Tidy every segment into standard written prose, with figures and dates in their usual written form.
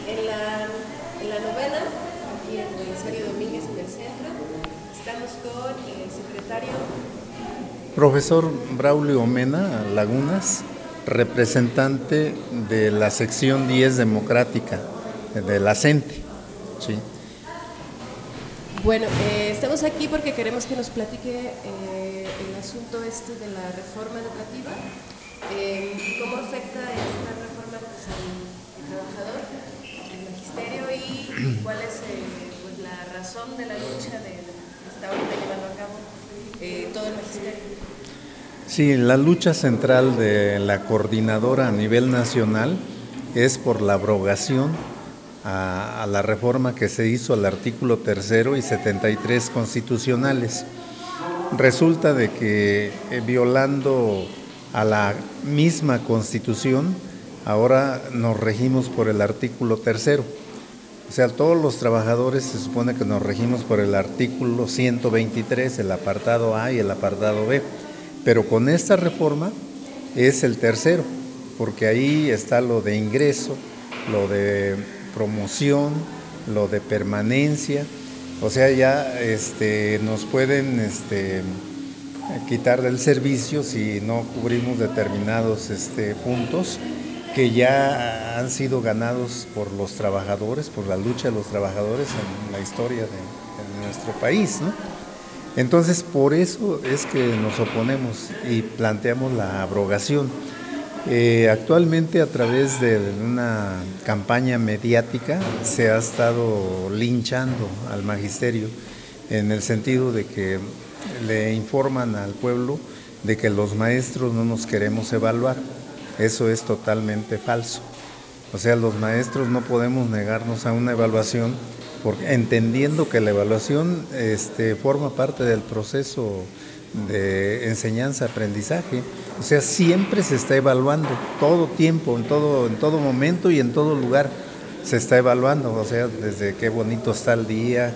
En la novena, aquí en el Belisario Domínguez, en el centro, estamos con el secretario. Profesor Braulio Mena Lagunas, representante de la sección 10 democrática de la CENTE. ¿Sí? Bueno, estamos aquí porque queremos que nos platique el asunto de la reforma educativa, cómo afecta esta reforma pues, al trabajador, al magisterio y cuál es pues, la razón de la lucha que está ahorita llevando a cabo todo el magisterio. Sí, la lucha central de la coordinadora a nivel nacional es por la abrogación a la reforma que se hizo al artículo 3 y 73 constitucionales. Resulta de que violando a la misma Constitución, ahora nos regimos por el artículo 3. O sea, todos los trabajadores se supone que nos regimos por el artículo 123, el apartado A y el apartado B. Pero con esta reforma es el 3, porque ahí está lo de ingreso, lo de promoción, lo de permanencia. O sea, ya nos pueden quitar del servicio si no cubrimos determinados puntos que ya han sido ganados por los trabajadores, por la lucha de los trabajadores en la historia de nuestro país, ¿no? Entonces, por eso es que nos oponemos y planteamos la abrogación. Actualmente, a través de una campaña mediática, se ha estado linchando al magisterio en el sentido de que le informan al pueblo de que los maestros no nos queremos evaluar. Eso es totalmente falso. O sea, los maestros no podemos negarnos a una evaluación porque entendiendo que la evaluación forma parte del proceso de enseñanza-aprendizaje. O sea, siempre se está evaluando, todo tiempo, en todo momento y en todo lugar se está evaluando. O sea, desde qué bonito está el día,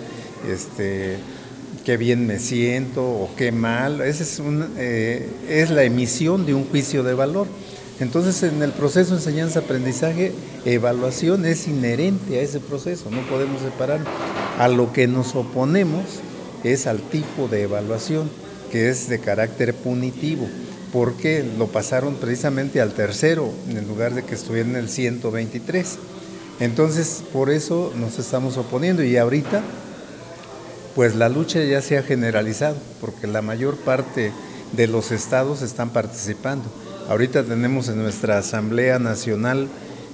qué bien me siento o qué mal. Esa es la emisión de un juicio de valor. Entonces, en el proceso de enseñanza-aprendizaje, evaluación es inherente a ese proceso, no podemos separar. A lo que nos oponemos es al tipo de evaluación, que es de carácter punitivo, porque lo pasaron precisamente al 3, en lugar de que estuviera en el 123. Entonces, por eso nos estamos oponiendo y ahorita, pues la lucha ya se ha generalizado, porque la mayor parte de los estados están participando. Ahorita tenemos en nuestra Asamblea Nacional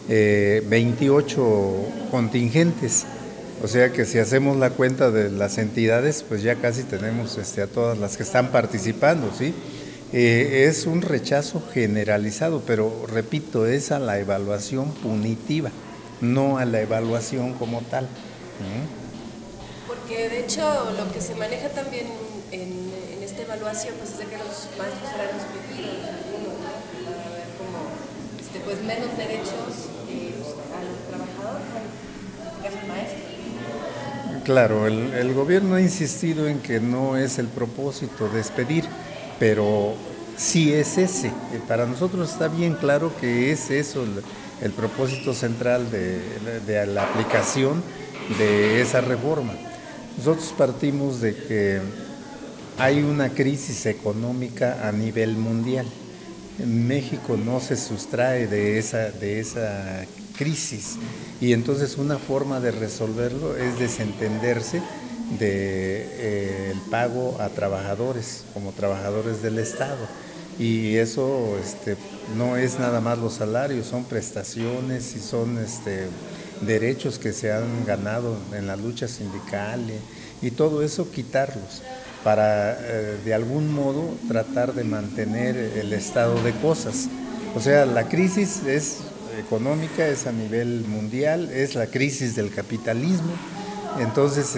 28 contingentes, o sea que si hacemos la cuenta de las entidades, pues ya casi tenemos a todas las que están participando, ¿sí? Es un rechazo generalizado, pero repito, es a la evaluación punitiva, no a la evaluación como tal. Porque de hecho lo que se maneja también en esta evaluación pues es de que los maestros serán despedidos, algunos, ¿no? Para haber como pues menos derechos al trabajador, en este caso el maestro. Claro, el gobierno ha insistido en que no es el propósito despedir, pero sí es ese. Para nosotros está bien claro que es eso el propósito central de la aplicación de esa reforma. Nosotros partimos de que hay una crisis económica a nivel mundial. México no se sustrae de esa crisis y entonces una forma de resolverlo es desentenderse del pago a trabajadores como trabajadores del Estado y eso no es nada más los salarios, son prestaciones y son derechos que se han ganado en la lucha sindical y todo eso quitarlos para de algún modo tratar de mantener el estado de cosas. O sea, la crisis es económica, es a nivel mundial, es la crisis del capitalismo. Entonces,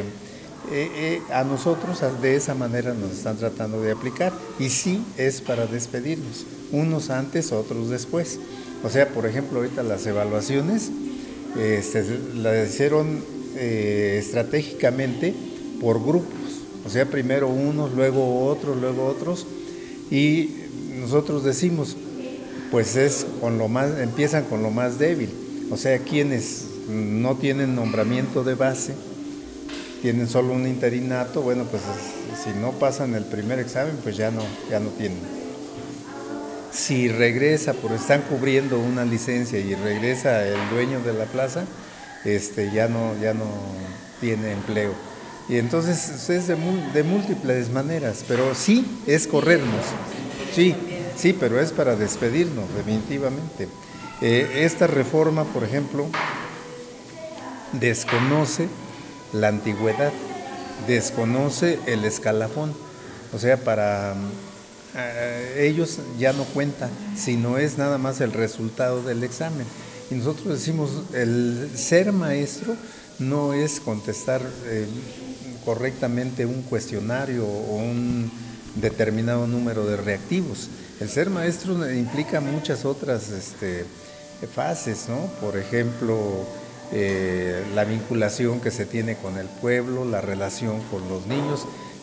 a nosotros de esa manera nos están tratando de aplicar y sí es para despedirnos, unos antes, otros después. O sea, por ejemplo, ahorita las evaluaciones las hicieron estratégicamente por grupos. O sea, primero unos, luego otros, y nosotros decimos, pues empiezan con lo más débil, o sea, quienes no tienen nombramiento de base, tienen solo un interinato, bueno, pues si no pasan el primer examen, pues ya no tienen. Si regresa, porque están cubriendo una licencia y regresa el dueño de la plaza, ya no tiene empleo. Y entonces es de múltiples maneras, pero sí es corrernos. Sí, pero es para despedirnos, definitivamente. Esta reforma, por ejemplo, desconoce la antigüedad, desconoce el escalafón. O sea, para ellos ya no cuenta, sino es nada más el resultado del examen. Y nosotros decimos, el ser maestro no es contestar correctamente un cuestionario o un determinado número de reactivos. El ser maestro implica muchas otras fases, ¿no? Por ejemplo, la vinculación que se tiene con el pueblo, la relación con los niños,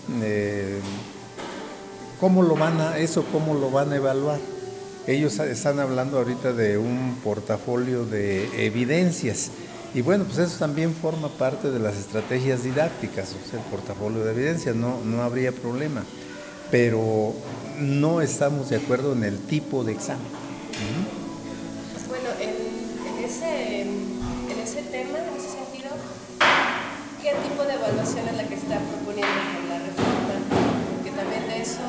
¿cómo lo van a evaluar? Ellos están hablando ahorita de un portafolio de evidencias y bueno, pues eso también forma parte de las estrategias didácticas, o sea, el portafolio de evidencias, no habría problema, pero no estamos de acuerdo en el tipo de examen. Bueno, en ese tema, en ese sentido, ¿qué tipo de evaluación es la que está proponiendo con la reforma? Porque también de eso,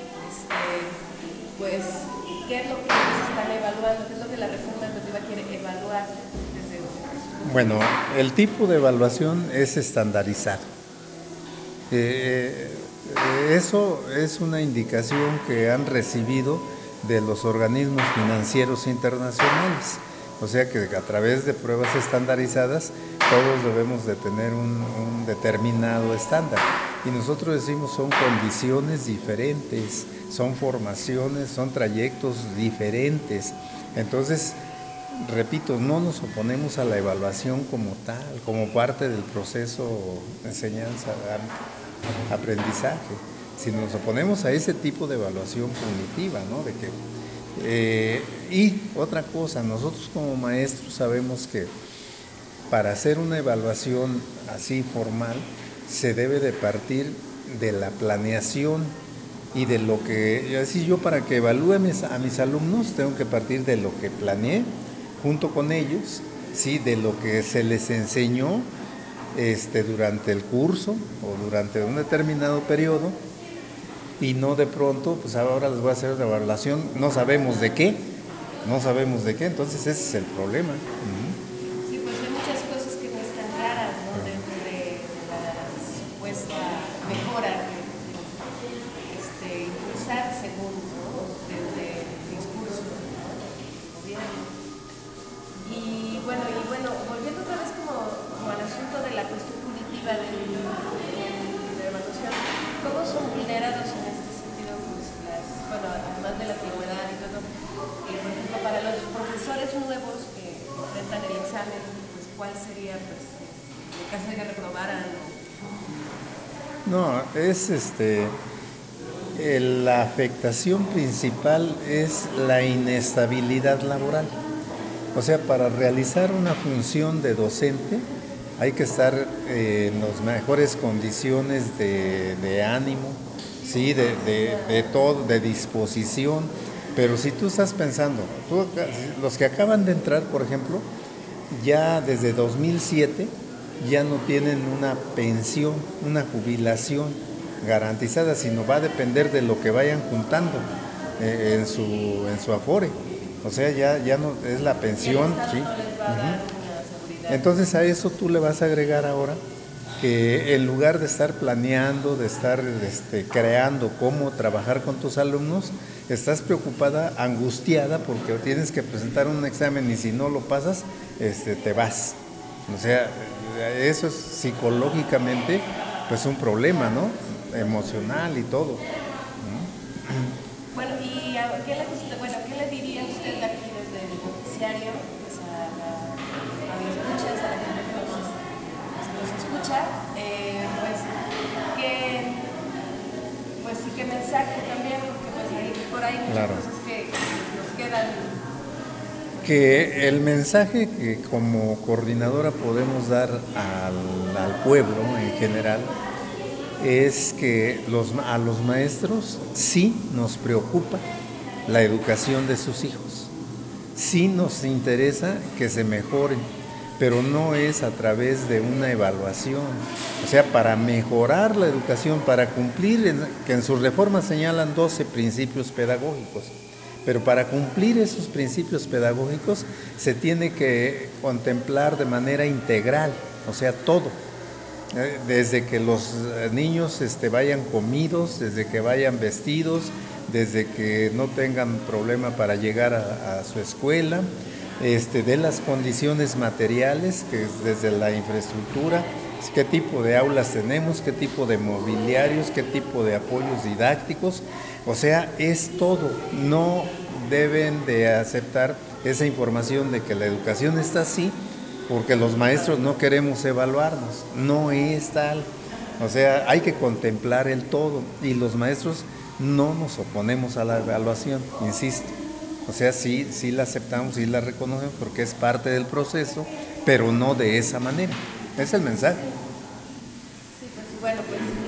pues, ¿qué es lo que se están evaluando? ¿Qué es lo que la reforma educativa quiere evaluar? Bueno, el tipo de evaluación es estandarizado. Eso es una indicación que han recibido de los organismos financieros internacionales. O sea que a través de pruebas estandarizadas todos debemos de tener un determinado estándar. Y nosotros decimos son condiciones diferentes, son formaciones, son trayectos diferentes. Entonces, repito, no nos oponemos a la evaluación como tal, como parte del proceso de enseñanza-aprendizaje, sino nos oponemos a ese tipo de evaluación punitiva, ¿no? Y otra cosa, nosotros como maestros sabemos que para hacer una evaluación así formal se debe de partir de la planeación y de lo que, así yo para que evalúe a mis alumnos tengo que partir de lo que planeé junto con ellos, ¿sí? De lo que se les enseñó durante el curso o durante un determinado periodo y no de pronto, pues ahora les voy a hacer una evaluación, no sabemos de qué, entonces ese es el problema. Sí, pues hay muchas cosas que no están claras, ¿no? Dentro de la supuesta mejora que impulsar según, ¿no? Desde el discurso, ¿no? del gobierno. Y bueno, volviendo otra vez como al asunto de la cuestión punitiva de la evaluación, ¿cómo son vulnerados en este sentido? Pues además de la antigüedad y todo, por ejemplo, para los profesores nuevos que enfrentan el examen, pues ¿cuál sería, pues, en caso de que reprobaran? No, es la afectación principal es la inestabilidad laboral. O sea, para realizar una función de docente hay que estar en las mejores condiciones de ánimo, ¿sí? de todo, de disposición. Pero si tú estás pensando, los que acaban de entrar, por ejemplo, ya desde 2007 ya no tienen una pensión, una jubilación garantizada, sino va a depender de lo que vayan juntando en su afore. O sea, ya no es la pensión, ¿sí? Entonces a eso tú le vas a agregar ahora que en lugar de estar planeando, de estar creando cómo trabajar con tus alumnos, estás preocupada, angustiada porque tienes que presentar un examen y si no lo pasas, te vas. O sea, eso es psicológicamente pues un problema, ¿no? Emocional y todo. Bueno, ¿y qué le diría usted aquí desde el noticiario, pues a los escuchas, a la gente que nos escucha, qué mensaje también, porque pues por ahí muchas cosas que nos quedan Que el mensaje que como coordinadora podemos dar al pueblo en general es que a los maestros sí nos preocupa la educación de sus hijos, sí nos interesa que se mejoren, pero no es a través de una evaluación. O sea, para mejorar la educación, para cumplir, que en sus reformas señalan 12 principios pedagógicos, pero para cumplir esos principios pedagógicos se tiene que contemplar de manera integral, o sea, todo. Desde que los niños vayan comidos, desde que vayan vestidos, desde que no tengan problema para llegar a su escuela, de las condiciones materiales, que es desde la infraestructura, qué tipo de aulas tenemos, qué tipo de mobiliarios, qué tipo de apoyos didácticos, o sea, es todo. No deben de aceptar esa información de que la educación está así porque los maestros no queremos evaluarnos, no es tal. O sea, hay que contemplar el todo y los maestros no nos oponemos a la evaluación, insisto. O sea, sí la aceptamos, sí la reconocemos porque es parte del proceso, pero no de esa manera. Es el mensaje. Sí, pues bueno, pues